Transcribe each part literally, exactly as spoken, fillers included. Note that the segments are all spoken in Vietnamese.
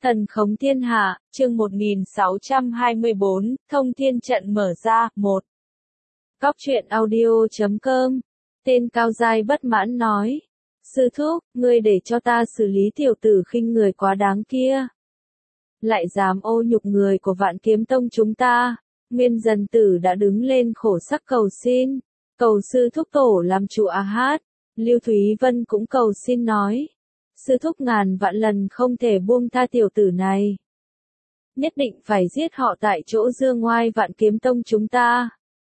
Thần khống thiên hạ, chương một nghìn sáu trăm hai mươi bốn, thông thiên trận mở ra, một. Góc truyện audio chấm com. Tên cao giai bất mãn nói. Sư thúc, ngươi để cho ta xử lý tiểu tử khinh người quá đáng kia. Lại dám ô nhục người của Vạn Kiếm Tông chúng ta. Nguyên Dần Tử đã đứng lên khổ sắc cầu xin. Cầu sư thúc tổ làm chủ A Hát. Lưu Thúy Vân cũng cầu xin nói. Sư thúc ngàn vạn lần không thể buông tha tiểu tử này. Nhất định phải giết họ tại chỗ dương ngoai Vạn Kiếm Tông chúng ta.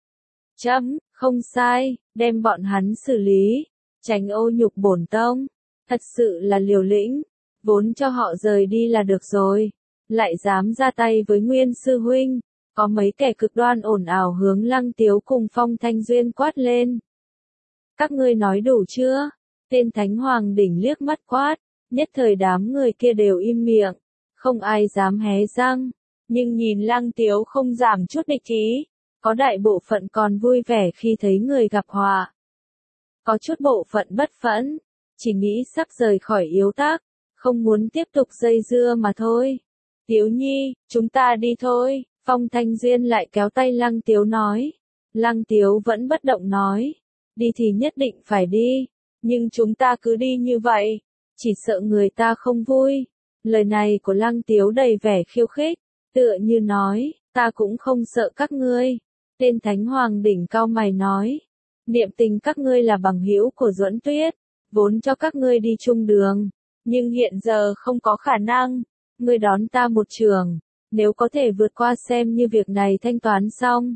Chấm, không sai, đem bọn hắn xử lý, tránh ô nhục bổn tông. Thật sự là liều lĩnh, vốn cho họ rời đi là được rồi. Lại dám ra tay với Nguyên sư huynh, có mấy kẻ cực đoan ồn ào hướng Lăng Tiếu cùng Phong Thanh Duyên quát lên. Các ngươi nói đủ chưa? Tên Thánh Hoàng đỉnh liếc mắt quát, nhất thời đám người kia đều im miệng, không ai dám hé răng, nhưng nhìn Lăng Tiếu không giảm chút địch ý, có đại bộ phận còn vui vẻ khi thấy người gặp họa. Có chút bộ phận bất phẫn, chỉ nghĩ sắp rời khỏi yếu tác, không muốn tiếp tục dây dưa mà thôi. Tiếu nhi, chúng ta đi thôi, Phong Thanh Duyên lại kéo tay Lăng Tiếu nói. Lăng Tiếu vẫn bất động nói, đi thì nhất định phải đi. Nhưng chúng ta cứ đi như vậy, chỉ sợ người ta không vui. Lời này của Lăng Tiếu đầy vẻ khiêu khích, tựa như nói, ta cũng không sợ các ngươi. Tên Thánh Hoàng đỉnh cao mày nói, niệm tình các ngươi là bằng hữu của Duẫn Tuyết, vốn cho các ngươi đi chung đường, nhưng hiện giờ không có khả năng. Ngươi đón ta một trường, nếu có thể vượt qua xem như việc này thanh toán xong.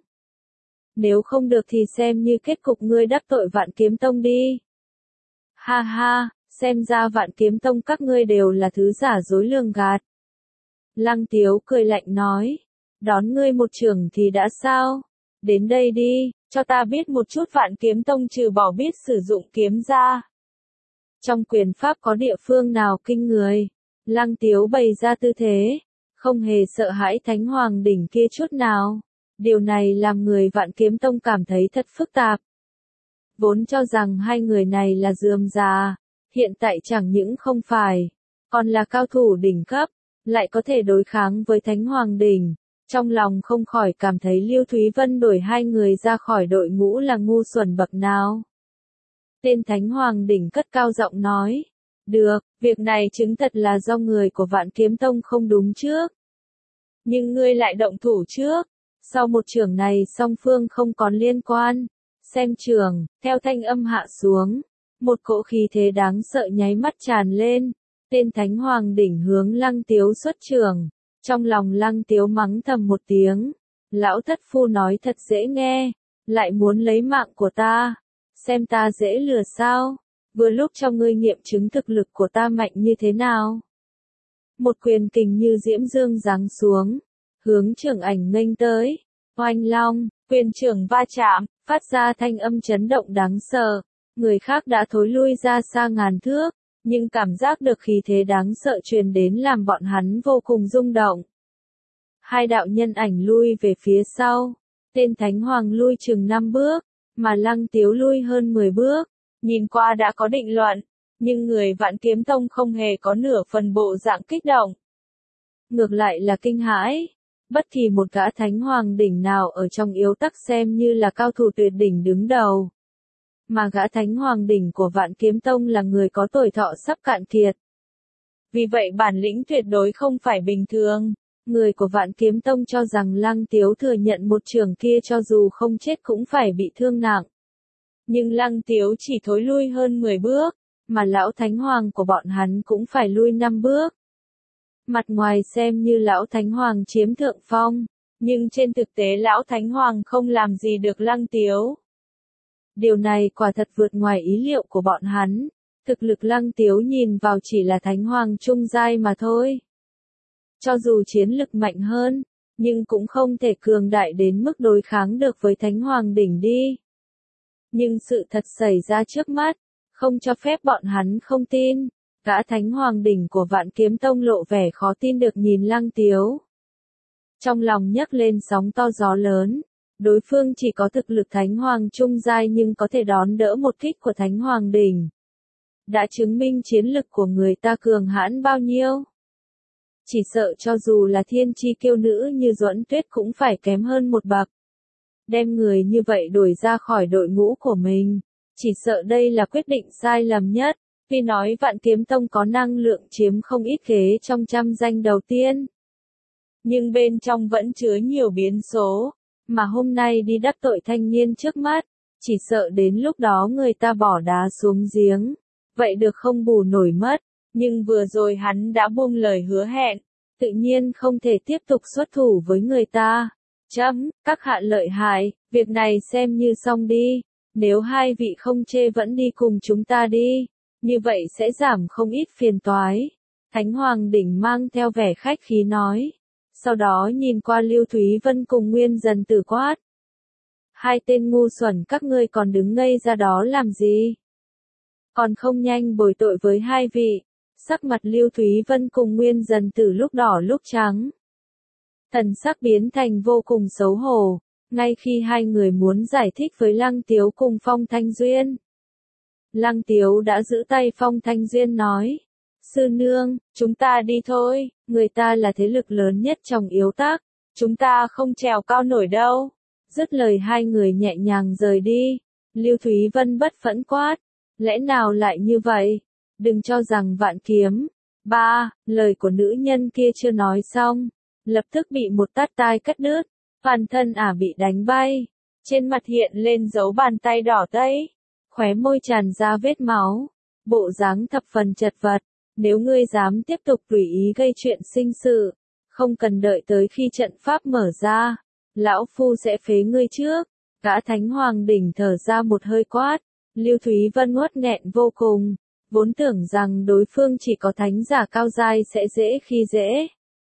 Nếu không được thì xem như kết cục ngươi đắc tội Vạn Kiếm Tông đi. Ha ha, xem ra Vạn Kiếm Tông các ngươi đều là thứ giả dối lường gạt. Lăng Tiếu cười lạnh nói, đón ngươi một trường thì đã sao? Đến đây đi, cho ta biết một chút Vạn Kiếm Tông trừ bỏ biết sử dụng kiếm ra. Trong quyền pháp có địa phương nào kinh người? Lăng Tiếu bày ra tư thế, không hề sợ hãi Thánh Hoàng đỉnh kia chút nào. Điều này làm người Vạn Kiếm Tông cảm thấy thật phức tạp. Vốn cho rằng hai người này là rườm rà, hiện tại chẳng những không phải, còn là cao thủ đỉnh cấp, lại có thể đối kháng với Thánh Hoàng đỉnh. Trong lòng không khỏi cảm thấy Lưu Thúy Vân đổi hai người ra khỏi đội ngũ là ngu xuẩn bậc nào. Tên Thánh Hoàng đỉnh cất cao giọng nói, được, việc này chứng thật là do người của Vạn Kiếm Tông không đúng trước. Nhưng ngươi lại động thủ trước, sau một trường này song phương không còn liên quan. Xem trường, theo thanh âm hạ xuống, một cỗ khí thế đáng sợ nháy mắt tràn lên, tên Thánh Hoàng đỉnh hướng Lăng Tiếu xuất trường, trong lòng Lăng Tiếu mắng thầm một tiếng, lão thất phu nói thật dễ nghe, lại muốn lấy mạng của ta, xem ta dễ lừa sao, vừa lúc cho ngươi nghiệm chứng thực lực của ta mạnh như thế nào. Một quyền kình như diễm dương giáng xuống, hướng Trường Ảnh nghênh tới, oanh long, quyền trưởng va chạm, phát ra thanh âm chấn động đáng sợ, người khác đã thối lui ra xa ngàn thước, nhưng cảm giác được khí thế đáng sợ truyền đến làm bọn hắn vô cùng rung động. Hai đạo nhân ảnh lui về phía sau, tên Thánh Hoàng lui chừng năm bước, mà Lăng Tiếu lui hơn mười bước, nhìn qua đã có định luận, nhưng người Vạn Kiếm Tông không hề có nửa phần bộ dạng kích động. Ngược lại là kinh hãi. Bất kỳ một gã Thánh Hoàng đỉnh nào ở trong yếu tắc xem như là cao thủ tuyệt đỉnh đứng đầu. Mà gã Thánh Hoàng đỉnh của Vạn Kiếm Tông là người có tuổi thọ sắp cạn kiệt. Vì vậy bản lĩnh tuyệt đối không phải bình thường. Người của Vạn Kiếm Tông cho rằng Lăng Tiếu thừa nhận một trường kia cho dù không chết cũng phải bị thương nặng. Nhưng Lăng Tiếu chỉ thối lui hơn mười bước, mà lão Thánh Hoàng của bọn hắn cũng phải lui năm bước. Mặt ngoài xem như lão Thánh Hoàng chiếm thượng phong, nhưng trên thực tế lão Thánh Hoàng không làm gì được Lăng Tiếu. Điều này quả thật vượt ngoài ý liệu của bọn hắn, thực lực Lăng Tiếu nhìn vào chỉ là Thánh Hoàng trung giai mà thôi. Cho dù chiến lực mạnh hơn, nhưng cũng không thể cường đại đến mức đối kháng được với Thánh Hoàng đỉnh đi. Nhưng sự thật xảy ra trước mắt, không cho phép bọn hắn không tin. Gã Thánh Hoàng đỉnh của Vạn Kiếm Tông lộ vẻ khó tin được nhìn Lăng Tiếu. Trong lòng nhấc lên sóng to gió lớn, đối phương chỉ có thực lực Thánh Hoàng trung giai nhưng có thể đón đỡ một kích của Thánh Hoàng đỉnh. Đã chứng minh chiến lực của người ta cường hãn bao nhiêu. chỉ sợ cho dù là thiên chi kiêu nữ như Duẫn Tuyết cũng phải kém hơn một bậc. Đem người như vậy đuổi ra khỏi đội ngũ của mình, chỉ sợ đây là quyết định sai lầm nhất. Tuy nói Vạn Kiếm Tông có năng lượng chiếm không ít ghế trong trăm danh đầu tiên, nhưng bên trong vẫn chứa nhiều biến số, mà hôm nay đi đắc tội thanh niên trước mắt, chỉ sợ đến lúc đó người ta bỏ đá xuống giếng, vậy được không bù nổi mất. Nhưng vừa rồi hắn đã buông lời hứa hẹn, tự nhiên không thể tiếp tục xuất thủ với người ta. Chấm, các hạ lợi hại, việc này xem như xong đi, nếu hai vị không chê vẫn đi cùng chúng ta đi, như vậy sẽ giảm không ít phiền toái. Thánh Hoàng Đỉnh mang theo vẻ khách khí nói, sau đó nhìn qua Lưu Thúy Vân cùng Nguyên Dần Tử quát. Hai tên ngu xuẩn các ngươi còn đứng ngây ra đó làm gì? Còn không nhanh bồi tội với hai vị. Sắc mặt Lưu Thúy Vân cùng Nguyên Dần Tử lúc đỏ lúc trắng. Thần sắc biến thành vô cùng xấu hổ, ngay khi hai người muốn giải thích với Lăng Tiếu cùng Phong Thanh Duyên. Lăng Tiếu đã giữ tay Phong Thanh Duyên nói, sư nương, chúng ta đi thôi, người ta là thế lực lớn nhất trong Yếu Tắc, chúng ta không trèo cao nổi đâu. Dứt lời hai người nhẹ nhàng rời đi, Lưu Thúy Vân bất phẫn quát, lẽ nào lại như vậy? Đừng cho rằng Vạn Kiếm. Ba, lời của nữ nhân kia chưa nói xong, lập tức bị một tát tai cắt đứt, toàn thân ả bị đánh bay, trên mặt hiện lên dấu bàn tay đỏ tây, khóe môi tràn ra vết máu, bộ dáng thập phần chật vật. Nếu ngươi dám tiếp tục tùy ý gây chuyện sinh sự, không cần đợi tới khi trận pháp mở ra, lão phu sẽ phế ngươi trước. Gã Thánh Hoàng Đỉnh thở ra một hơi quát, Lưu Thúy Vân uất nghẹn vô cùng. Vốn tưởng rằng đối phương chỉ có thánh giả cao giai sẽ dễ khi dễ.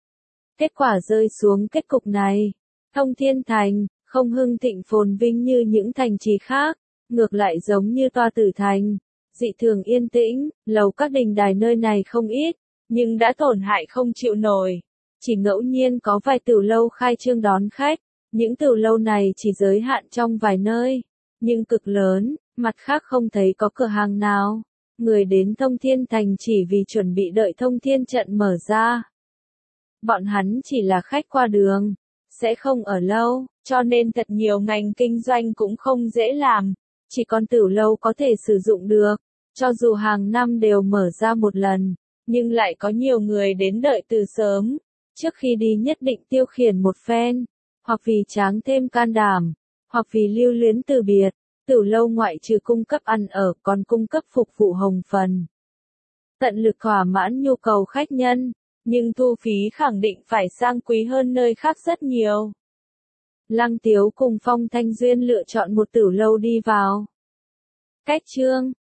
Kết quả rơi xuống kết cục này. Thông Thiên Thành, không hưng thịnh phồn vinh như những thành trì khác, ngược lại giống như Toa Tử Thành. Dị thường yên tĩnh, lầu các đình đài nơi này không ít, nhưng đã tổn hại không chịu nổi. Chỉ ngẫu nhiên có vài tửu lâu khai trương đón khách, những tửu lâu này chỉ giới hạn trong vài nơi, nhưng cực lớn, mặt khác không thấy có cửa hàng nào. Người đến Thông Thiên Thành chỉ vì chuẩn bị đợi Thông Thiên trận mở ra. Bọn hắn chỉ là khách qua đường, sẽ không ở lâu, cho nên thật nhiều ngành kinh doanh cũng không dễ làm, chỉ còn tửu lâu có thể sử dụng được. Cho dù hàng năm đều mở ra một lần, nhưng lại có nhiều người đến đợi từ sớm, trước khi đi nhất định tiêu khiển một phen, hoặc vì tráng thêm can đảm, hoặc vì lưu luyến từ biệt. Tửu lâu ngoại trừ cung cấp ăn ở còn cung cấp phục vụ hồng phần. Tận lực thỏa mãn nhu cầu khách nhân, nhưng thu phí khẳng định phải sang quý hơn nơi khác rất nhiều. Lăng Tiếu cùng Phong Thanh Duyên lựa chọn một tửu lâu đi vào. Cách chương